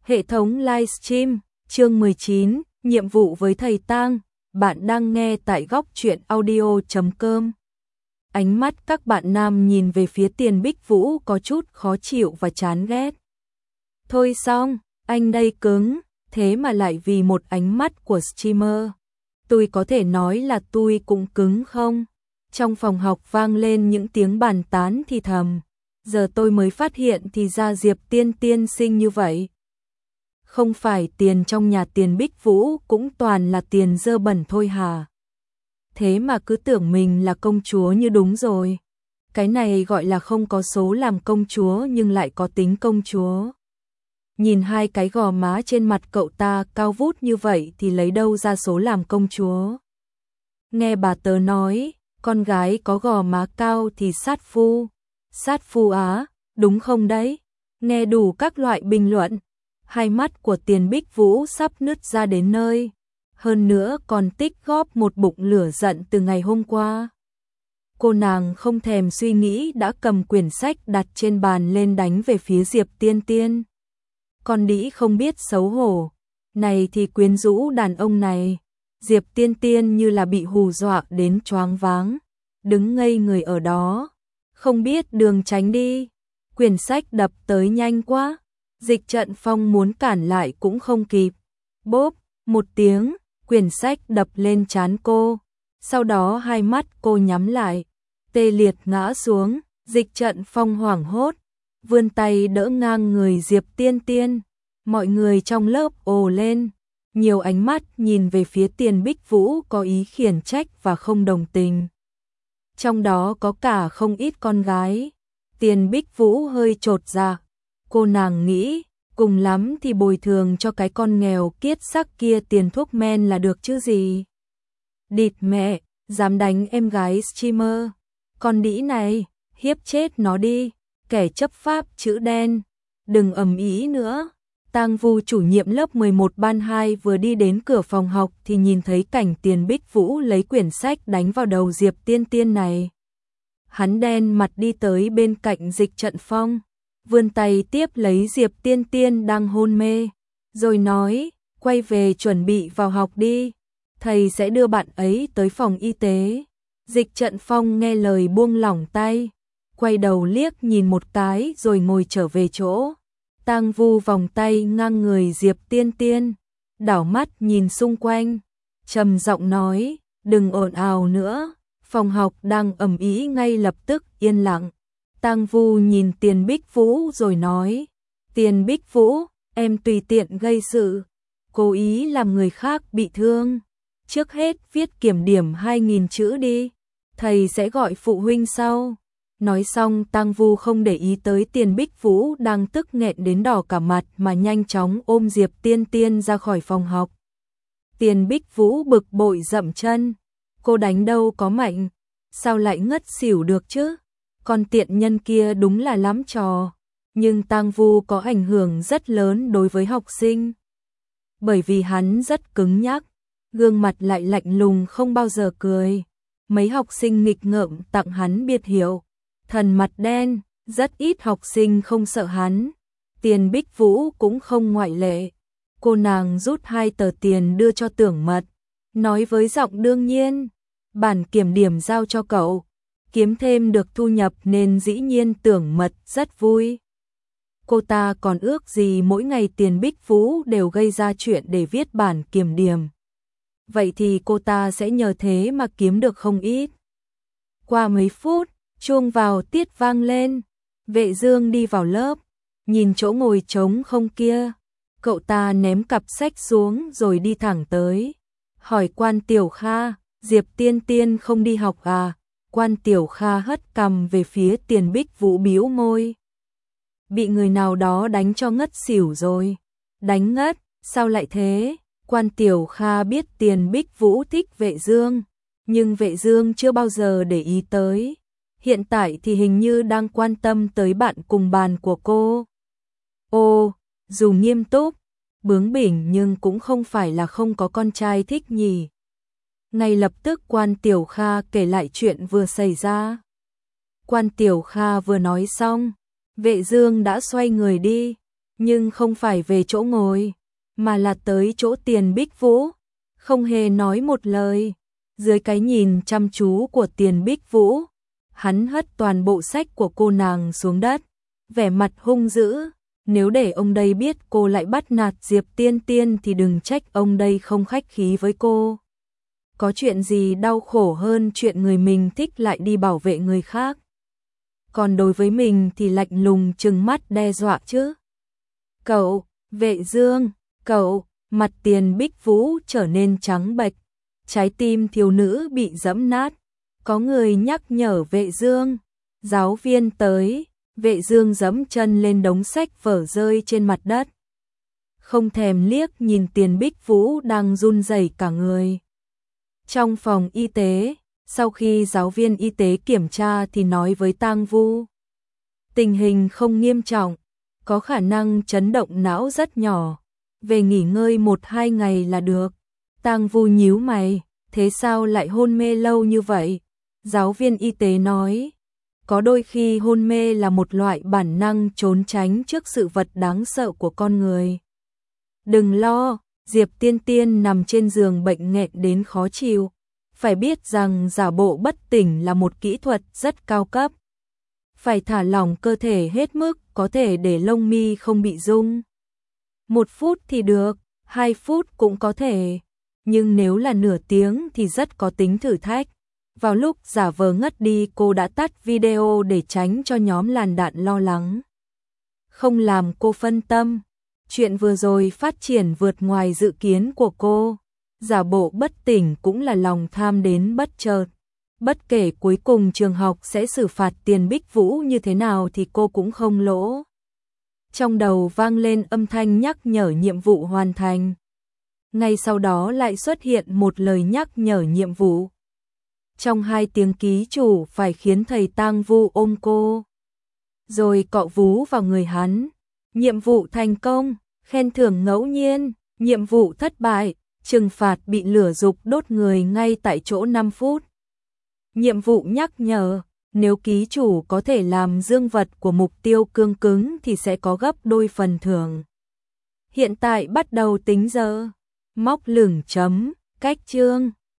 Hệ thống livestream, chương 19, nhiệm vụ với thầy Tang, bạn đang nghe tại góc truyện audio.com. Ánh mắt các bạn nam nhìn về phía Tiền Bích Vũ có chút khó chịu và chán ghét. Thôi xong, anh đây cứng, thế mà lại vì một ánh mắt của streamer. Tôi có thể nói là tôi cũng cứng không? Trong phòng học vang lên những tiếng bàn tán thì thầm. Giờ tôi mới phát hiện thì ra Diệp Tiên tiên xinh như vậy. Không phải tiền trong nhà Tiền Bích Vũ cũng toàn là tiền dơ bẩn thôi hả? Thế mà cứ tưởng mình là công chúa như đúng rồi. Cái này gọi là không có số làm công chúa nhưng lại có tính công chúa. Nhìn hai cái gò má trên mặt cậu ta cao vút như vậy thì lấy đâu ra số làm công chúa. Nghe bà tớ nói, con gái có gò má cao thì sát phu. Sát phu á, đúng không đấy? Nghe đủ các loại bình luận. Hai mắt của Tiền Bích Vũ sắp nứt ra đến nơi. Hơn nữa còn tích góp một bụng lửa giận từ ngày hôm qua. Cô nàng không thèm suy nghĩ đã cầm quyển sách đặt trên bàn lên đánh về phía Diệp Tiên Tiên. Con đĩ không biết xấu hổ. Này thì quyến rũ đàn ông này. Diệp Tiên Tiên như là bị hù dọa đến choáng váng. Đứng ngây người ở đó. Không biết đường tránh đi. Quyển sách đập tới nhanh quá. Dịch Trận Phong muốn cản lại cũng không kịp. Bốp, một tiếng, quyển sách đập lên trán cô. Sau đó hai mắt cô nhắm lại. Tê liệt ngã xuống, Dịch Trận Phong hoảng hốt. Vươn tay đỡ ngang người Diệp Tiên Tiên. Mọi người trong lớp ồ lên. Nhiều ánh mắt nhìn về phía Tiền Bích Vũ có ý khiển trách và không đồng tình. Trong đó có cả không ít con gái. Tiền Bích Vũ hơi chột dạ. Cô nàng nghĩ, cùng lắm thì bồi thường cho cái con nghèo kiết sắc kia tiền thuốc men là được chứ gì. Địt mẹ, dám đánh em gái streamer. Con đĩ này, hiếp chết nó đi, kẻ chấp pháp chữ đen. Đừng ầm ĩ nữa. Tang Vu chủ nhiệm lớp 11 ban 2 vừa đi đến cửa phòng học thì nhìn thấy cảnh Tiền Bích Vũ lấy quyển sách đánh vào đầu Diệp Tiên Tiên này. Hắn đen mặt đi tới bên cạnh Dịch Trận Phong, vươn tay tiếp lấy Diệp Tiên Tiên đang hôn mê, rồi nói, quay về chuẩn bị vào học đi, thầy sẽ đưa bạn ấy tới phòng y tế. Dịch Trận Phong nghe lời buông lỏng tay, quay đầu liếc nhìn một cái rồi ngồi trở về chỗ. Tang Vu vòng tay ngang người Diệp Tiên Tiên, đảo mắt nhìn xung quanh, trầm giọng nói, đừng ồn ào nữa, phòng học đang ầm ĩ ngay lập tức yên lặng. Tang Vu nhìn Tiền Bích Vũ rồi nói, Tiền Bích Vũ, em tùy tiện gây sự, cố ý làm người khác bị thương. Trước hết viết kiểm điểm 2.000 chữ đi, thầy sẽ gọi phụ huynh sau. Nói xong Tang Vu không để ý tới Tiền Bích Vũ đang tức nghẹn đến đỏ cả mặt mà nhanh chóng ôm Diệp Tiên Tiên ra khỏi phòng học. Tiền Bích Vũ bực bội dậm chân, cô đánh đâu có mạnh, sao lại ngất xỉu được chứ? Con tiện nhân kia đúng là lắm trò, nhưng Tang Vu có ảnh hưởng rất lớn đối với học sinh. Bởi vì hắn rất cứng nhắc, gương mặt lại lạnh lùng không bao giờ cười. Mấy học sinh nghịch ngợm tặng hắn biệt hiệu thần mặt đen, rất ít học sinh không sợ hắn. Tiền Bích Vũ cũng không ngoại lệ. Cô nàng rút 2 tờ tiền đưa cho Tưởng Mật, nói với giọng đương nhiên, bản kiểm điểm giao cho cậu, kiếm thêm được thu nhập nên dĩ nhiên Tưởng Mật rất vui. Cô ta còn ước gì mỗi ngày Tiền Bích Vũ đều gây ra chuyện để viết bản kiểm điểm. Vậy thì cô ta sẽ nhờ thế mà kiếm được không ít. Qua mấy phút, chuông vào tiết vang lên. Vệ Dương đi vào lớp, nhìn chỗ ngồi trống không kia. Cậu ta ném cặp sách xuống rồi đi thẳng tới. Hỏi Quan Tiểu Kha, Diệp Tiên Tiên không đi học à? Quan Tiểu Kha hất cằm về phía Tiền Bích Vũ bĩu môi. Bị người nào đó đánh cho ngất xỉu rồi. Đánh ngất, sao lại thế? Quan Tiểu Kha biết Tiền Bích Vũ thích Vệ Dương, nhưng Vệ Dương chưa bao giờ để ý tới. Hiện tại thì hình như đang quan tâm tới bạn cùng bàn của cô. Ô, dù nghiêm túc, bướng bỉnh nhưng cũng không phải là không có con trai thích nhỉ. Ngay lập tức Quan Tiểu Kha kể lại chuyện vừa xảy ra. Quan Tiểu Kha vừa nói xong, Vệ Dương đã xoay người đi. nhưng không phải về chỗ ngồi, mà là tới chỗ Tiền Bích Vũ, không hề nói một lời. Dưới cái nhìn chăm chú của Tiền Bích Vũ, hắn hất toàn bộ sách của cô nàng xuống đất, vẻ mặt hung dữ. Nếu để ông đây biết cô lại bắt nạt Diệp Tiên Tiên thì đừng trách ông đây không khách khí với cô. Có chuyện gì đau khổ hơn chuyện người mình thích lại đi bảo vệ người khác. Còn đối với mình thì lạnh lùng trừng mắt đe dọa chứ. Cậu, Vệ Dương, cậu, mặt Tiền Bích Vũ trở nên trắng bệch, trái tim thiếu nữ bị giẫm nát. Có người nhắc nhở Vệ Dương, giáo viên tới. Vệ Dương giẫm chân lên đống sách vở rơi trên mặt đất, không thèm liếc nhìn Tiền Bích Vũ đang run rẩy cả người. Trong phòng y tế, sau khi giáo viên y tế kiểm tra thì nói với Tang Vu, tình hình không nghiêm trọng, có khả năng chấn động não rất nhỏ, về nghỉ ngơi 1-2 ngày là được. Tang Vu nhíu mày, thế sao lại hôn mê lâu như vậy? Giáo viên y tế nói, có đôi khi hôn mê là một loại bản năng trốn tránh trước sự vật đáng sợ của con người. Đừng lo, Diệp Tiên Tiên nằm trên giường bệnh nghẹn đến khó chịu. Phải biết rằng giả bộ bất tỉnh là một kỹ thuật rất cao cấp. Phải thả lỏng cơ thể hết mức, có thể để lông mi không bị rung. 1 phút thì được, 2 phút cũng có thể. Nhưng nếu là nửa tiếng thì rất có tính thử thách. Vào lúc giả vờ ngất đi cô đã tắt video để tránh cho nhóm làn đạn lo lắng. Không làm cô phân tâm. Chuyện vừa rồi phát triển vượt ngoài dự kiến của cô. Giả bộ bất tỉnh cũng là lòng tham đến bất chợt. Bất kể cuối cùng trường học sẽ xử phạt Tiền Bích Vũ như thế nào thì cô cũng không lỗ. Trong đầu vang lên âm thanh nhắc nhở nhiệm vụ hoàn thành. Ngay sau đó lại xuất hiện một lời nhắc nhở nhiệm vụ. Trong 2 tiếng ký chủ phải khiến thầy Tang Vu ôm cô, rồi cọ vú vào người hắn. Nhiệm vụ thành công, khen thưởng ngẫu nhiên. Nhiệm vụ thất bại, trừng phạt bị lửa dục đốt người ngay tại chỗ 5 phút. Nhiệm vụ nhắc nhở, nếu ký chủ có thể làm dương vật của mục tiêu cương cứng thì sẽ có gấp đôi phần thưởng. Hiện tại bắt đầu tính giờ. Móc lửng chấm, cách chương.